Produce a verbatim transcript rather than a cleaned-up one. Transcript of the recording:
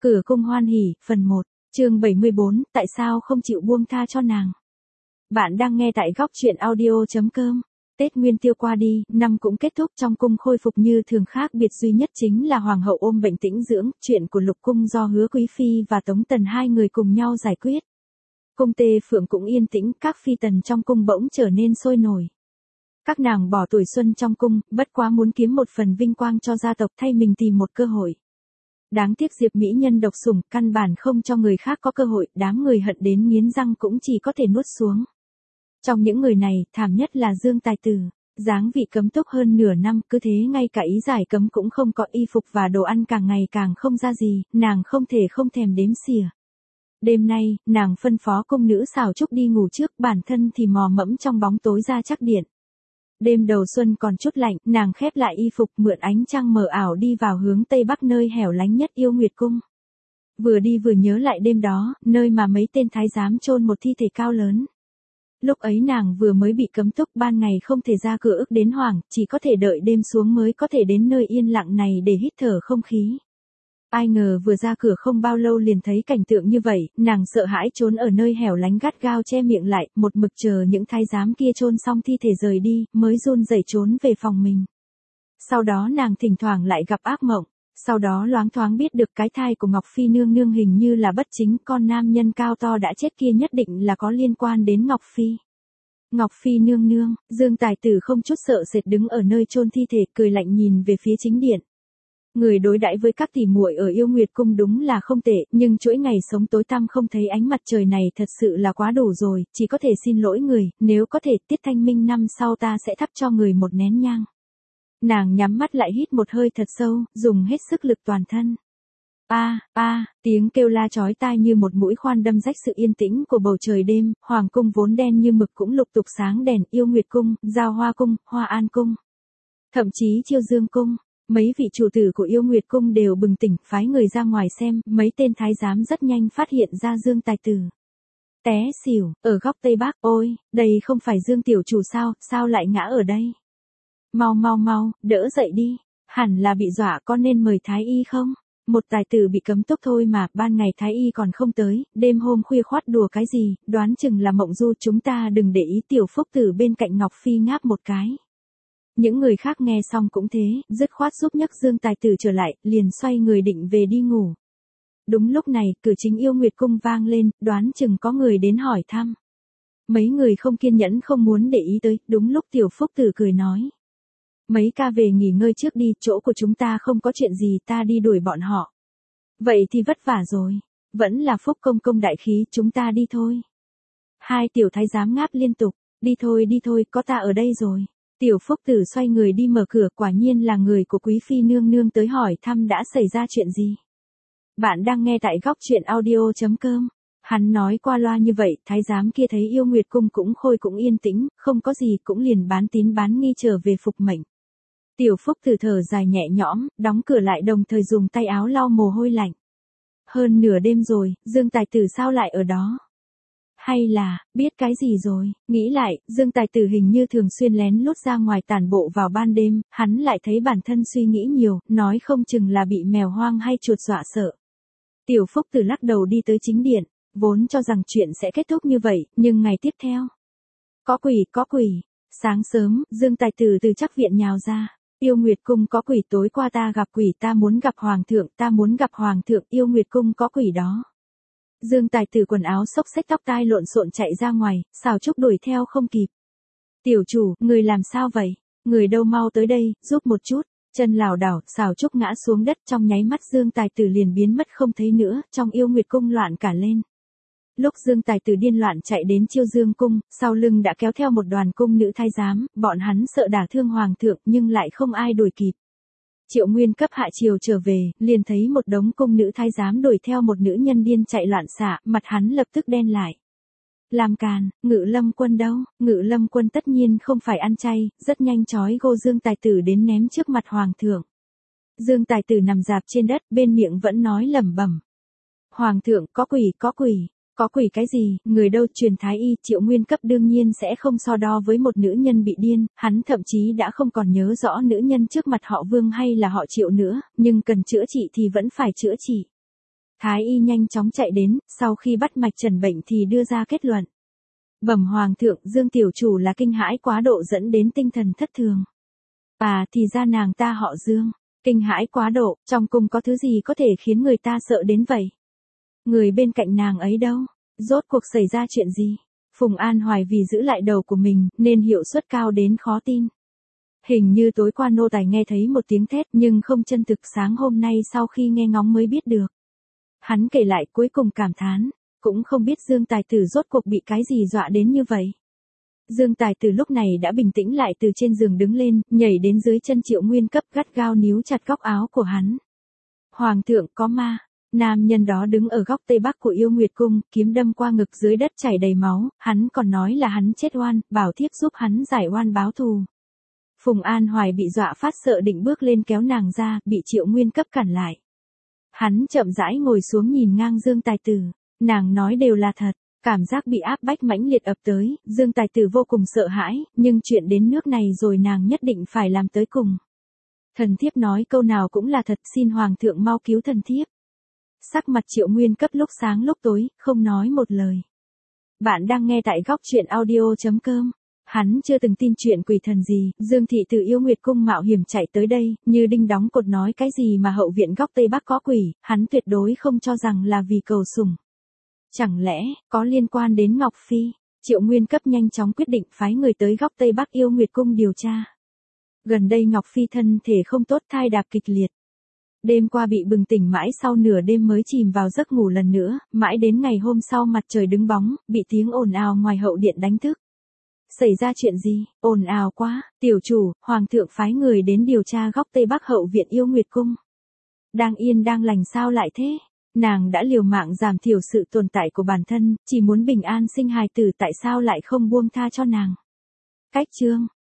Cửa cung hoan hỉ, phần một, chương bảy mươi bốn, tại sao không chịu buông tha cho nàng? Bạn đang nghe tại góc truyện audio.com. Tết Nguyên Tiêu qua đi, năm cũng kết thúc, trong cung khôi phục như thường, khác biệt duy nhất chính là hoàng hậu ôm bệnh tĩnh dưỡng, chuyện của lục cung do Hứa Quý Phi và Tống Tần hai người cùng nhau giải quyết. Cung Tê Phượng cũng yên tĩnh, các phi tần trong cung bỗng trở nên sôi nổi. Các nàng bỏ tuổi xuân trong cung, bất quá muốn kiếm một phần vinh quang cho gia tộc, thay mình tìm một cơ hội. Đáng tiếc Diệp mỹ nhân độc sủng, căn bản không cho người khác có cơ hội, đám người hận đến nghiến răng cũng chỉ có thể nuốt xuống. Trong những người này, thảm nhất là Dương Tài Tử. Dáng vị cấm túc hơn nửa năm, cứ thế ngay cả ý giải cấm cũng không có, y phục và đồ ăn càng ngày càng không ra gì, nàng không thể không thèm đếm xỉa. Đêm nay, nàng phân phó cung nữ xảo trúc đi ngủ trước, bản thân thì mò mẫm trong bóng tối ra chắc điện. Đêm đầu xuân còn chút lạnh, nàng khép lại y phục, mượn ánh trăng mờ ảo đi vào hướng tây bắc nơi hẻo lánh nhất Yêu Nguyệt Cung. Vừa đi vừa nhớ lại đêm đó, nơi mà mấy tên thái giám chôn một thi thể cao lớn. Lúc ấy nàng vừa mới bị cấm túc, ban ngày không thể ra cửa, ức đến hoảng, chỉ có thể đợi đêm xuống mới có thể đến nơi yên lặng này để hít thở không khí. Ai ngờ vừa ra cửa không bao lâu liền thấy cảnh tượng như vậy, nàng sợ hãi trốn ở nơi hẻo lánh, gắt gao che miệng lại, một mực chờ những thái giám kia chôn xong thi thể rời đi, mới run rẩy trốn về phòng mình. Sau đó nàng thỉnh thoảng lại gặp ác mộng, sau đó loáng thoáng biết được cái thai của Ngọc Phi nương nương hình như là bất chính, con nam nhân cao to đã chết kia nhất định là có liên quan đến Ngọc Phi. Ngọc Phi nương nương, Dương Tài Tử không chút sợ sệt đứng ở nơi chôn thi thể, cười lạnh nhìn về phía chính điện. Người đối đãi với các tỷ muội ở Yêu Nguyệt Cung đúng là không tệ, nhưng chuỗi ngày sống tối tăm không thấy ánh mặt trời này thật sự là quá đủ rồi, chỉ có thể xin lỗi người, nếu có thể tiết thanh minh năm sau ta sẽ thắp cho người một nén nhang. Nàng nhắm mắt lại hít một hơi thật sâu, dùng hết sức lực toàn thân. A, a, tiếng kêu la chói tai như một mũi khoan đâm rách sự yên tĩnh của bầu trời đêm, hoàng cung vốn đen như mực cũng lục tục sáng đèn, Yêu Nguyệt Cung, Giao Hoa Cung, Hoa An Cung, thậm chí Chiêu Dương Cung. Mấy vị chủ tử của Yêu Nguyệt Cung đều bừng tỉnh, phái người ra ngoài xem, mấy tên thái giám rất nhanh phát hiện ra Dương Tài Tử. Té xỉu, ở góc tây bắc, ôi, đây không phải Dương tiểu chủ sao, sao lại ngã ở đây? Mau mau mau, đỡ dậy đi, hẳn là bị dọa, có nên mời thái y không? Một tài tử bị cấm túc thôi mà, ban ngày thái y còn không tới, đêm hôm khuya khoắt đùa cái gì, đoán chừng là mộng du, chúng ta đừng để ý. Tiểu Phúc Tử bên cạnh Ngọc Phi ngáp một cái. Những người khác nghe xong cũng thế, dứt khoát giúp nhấc Dương Tài Tử trở lại, liền xoay người định về đi ngủ. Đúng lúc này, cửa chính Yêu Nguyệt Cung vang lên, đoán chừng có người đến hỏi thăm. Mấy người không kiên nhẫn không muốn để ý tới, đúng lúc Tiểu Phúc Tử cười nói. Mấy ca về nghỉ ngơi trước đi, chỗ của chúng ta không có chuyện gì, ta đi đuổi bọn họ. Vậy thì vất vả rồi, vẫn là Phúc công công đại khí, chúng ta đi thôi. Hai tiểu thái giám ngáp liên tục, đi thôi đi thôi, có ta ở đây rồi. Tiểu Phúc Tử xoay người đi mở cửa, quả nhiên là người của Quý Phi nương nương tới hỏi thăm đã xảy ra chuyện gì. Bạn đang nghe tại góc truyện audio.com. Hắn nói qua loa như vậy, thái giám kia thấy Yêu Nguyệt Cung cũng khôi cũng yên tĩnh, không có gì cũng liền bán tín bán nghi trở về phục mệnh. Tiểu Phúc Tử thở dài nhẹ nhõm, đóng cửa lại đồng thời dùng tay áo lau mồ hôi lạnh. Hơn nửa đêm rồi, Dương Tài Tử sao lại ở đó? Hay là, biết cái gì rồi, nghĩ lại, Dương Tài Tử hình như thường xuyên lén lút ra ngoài tản bộ vào ban đêm, hắn lại thấy bản thân suy nghĩ nhiều, nói không chừng là bị mèo hoang hay chuột dọa sợ. Tiểu Phúc Tử lắc đầu đi tới chính điện, vốn cho rằng chuyện sẽ kết thúc như vậy, nhưng ngày tiếp theo. Có quỷ, có quỷ, sáng sớm, Dương Tài Tử từ chắc viện nhào ra. Yêu Nguyệt Cung có quỷ, tối qua ta gặp quỷ, ta muốn gặp Hoàng thượng, ta muốn gặp Hoàng thượng, Yêu Nguyệt Cung có quỷ đó. Dương Tài Tử quần áo xốc xếch tóc tai lộn xộn chạy ra ngoài, Xào Trúc đuổi theo không kịp. Tiểu chủ, người làm sao vậy? Người đâu, mau tới đây, giúp một chút. Chân lảo đảo, Xào Trúc ngã xuống đất, trong nháy mắt Dương Tài Tử liền biến mất không thấy nữa, trong Yêu Nguyệt Cung loạn cả lên. Lúc Dương Tài Tử điên loạn chạy đến Chiêu Dương Cung, sau lưng đã kéo theo một đoàn cung nữ thái giám, bọn hắn sợ đả thương hoàng thượng nhưng lại không ai đuổi kịp. Triệu Nguyên cấp hạ triều trở về, liền thấy một đống cung nữ thái giám đuổi theo một nữ nhân điên chạy loạn xạ, mặt hắn lập tức đen lại. Làm càn, Ngự Lâm Quân đâu? Ngự Lâm Quân tất nhiên không phải ăn chay, rất nhanh chói gô Dương Tài Tử đến ném trước mặt hoàng thượng. Dương Tài Tử nằm dạp trên đất, bên miệng vẫn nói lẩm bẩm. Hoàng thượng, có quỷ, có quỷ. Có quỷ cái gì, người đâu? Truyền thái y. Triệu Nguyên cấp đương nhiên sẽ không so đo với một nữ nhân bị điên, hắn thậm chí đã không còn nhớ rõ nữ nhân trước mặt họ Vương hay là họ Triệu nữa, nhưng cần chữa trị thì vẫn phải chữa trị. Thái y nhanh chóng chạy đến, sau khi bắt mạch trần bệnh thì đưa ra kết luận. Bẩm hoàng thượng, Dương tiểu chủ là kinh hãi quá độ dẫn đến tinh thần thất thường. À, thì ra nàng ta họ Dương. Kinh hãi quá độ, trong cung có thứ gì có thể khiến người ta sợ đến vậy? Người bên cạnh nàng ấy đâu? Rốt cuộc xảy ra chuyện gì? Phùng An Hoài vì giữ lại đầu của mình, nên hiệu suất cao đến khó tin. Hình như tối qua nô tài nghe thấy một tiếng thét nhưng không chân thực, sáng hôm nay sau khi nghe ngóng mới biết được. Hắn kể lại cuối cùng cảm thán, cũng không biết Dương Tài Tử rốt cuộc bị cái gì dọa đến như vậy. Dương Tài Tử lúc này đã bình tĩnh lại, từ trên giường đứng lên, nhảy đến dưới chân Triệu Nguyên Cấp, gắt gao níu chặt góc áo của hắn. Hoàng thượng, có ma. Nam nhân đó đứng ở góc tây bắc của Yêu Nguyệt Cung, kiếm đâm qua ngực, dưới đất chảy đầy máu, hắn còn nói là hắn chết oan, bảo thiếp giúp hắn giải oan báo thù. Phùng An Hoài bị dọa phát sợ, định bước lên kéo nàng ra, bị Triệu Nguyên Cấp cản lại. Hắn chậm rãi ngồi xuống nhìn ngang Dương Tài Tử, nàng nói đều là thật. Cảm giác bị áp bách mãnh liệt ập tới, Dương Tài Tử vô cùng sợ hãi, nhưng chuyện đến nước này rồi nàng nhất định phải làm tới cùng. Thần thiếp nói câu nào cũng là thật, xin hoàng thượng mau cứu thần thiếp. Sắc mặt Triệu Nguyên Cấp lúc sáng lúc tối, không nói một lời. Bạn đang nghe tại góc truyện audio chấm com. Hắn chưa từng tin chuyện quỷ thần gì, Dương thị từ Yêu Nguyệt Cung mạo hiểm chạy tới đây, như đinh đóng cột nói cái gì mà hậu viện góc tây bắc có quỷ, hắn tuyệt đối không cho rằng là vì cầu sủng. Chẳng lẽ, có liên quan đến Ngọc Phi? Triệu Nguyên Cấp nhanh chóng quyết định phái người tới góc Tây Bắc Yêu Nguyệt Cung điều tra. Gần đây Ngọc Phi thân thể không tốt, thai đạp kịch liệt. Đêm qua bị bừng tỉnh mãi sau nửa đêm mới chìm vào giấc ngủ lần nữa, mãi đến ngày hôm sau mặt trời đứng bóng, bị tiếng ồn ào ngoài hậu điện đánh thức. Xảy ra chuyện gì? Ồn ào quá, tiểu chủ, hoàng thượng phái người đến điều tra góc Tây Bắc hậu viện Yêu Nguyệt Cung. Đang yên đang lành sao lại thế? Nàng đã liều mạng giảm thiểu sự tồn tại của bản thân, chỉ muốn bình an sinh hài tử, tại sao lại không buông tha cho nàng? Cách chương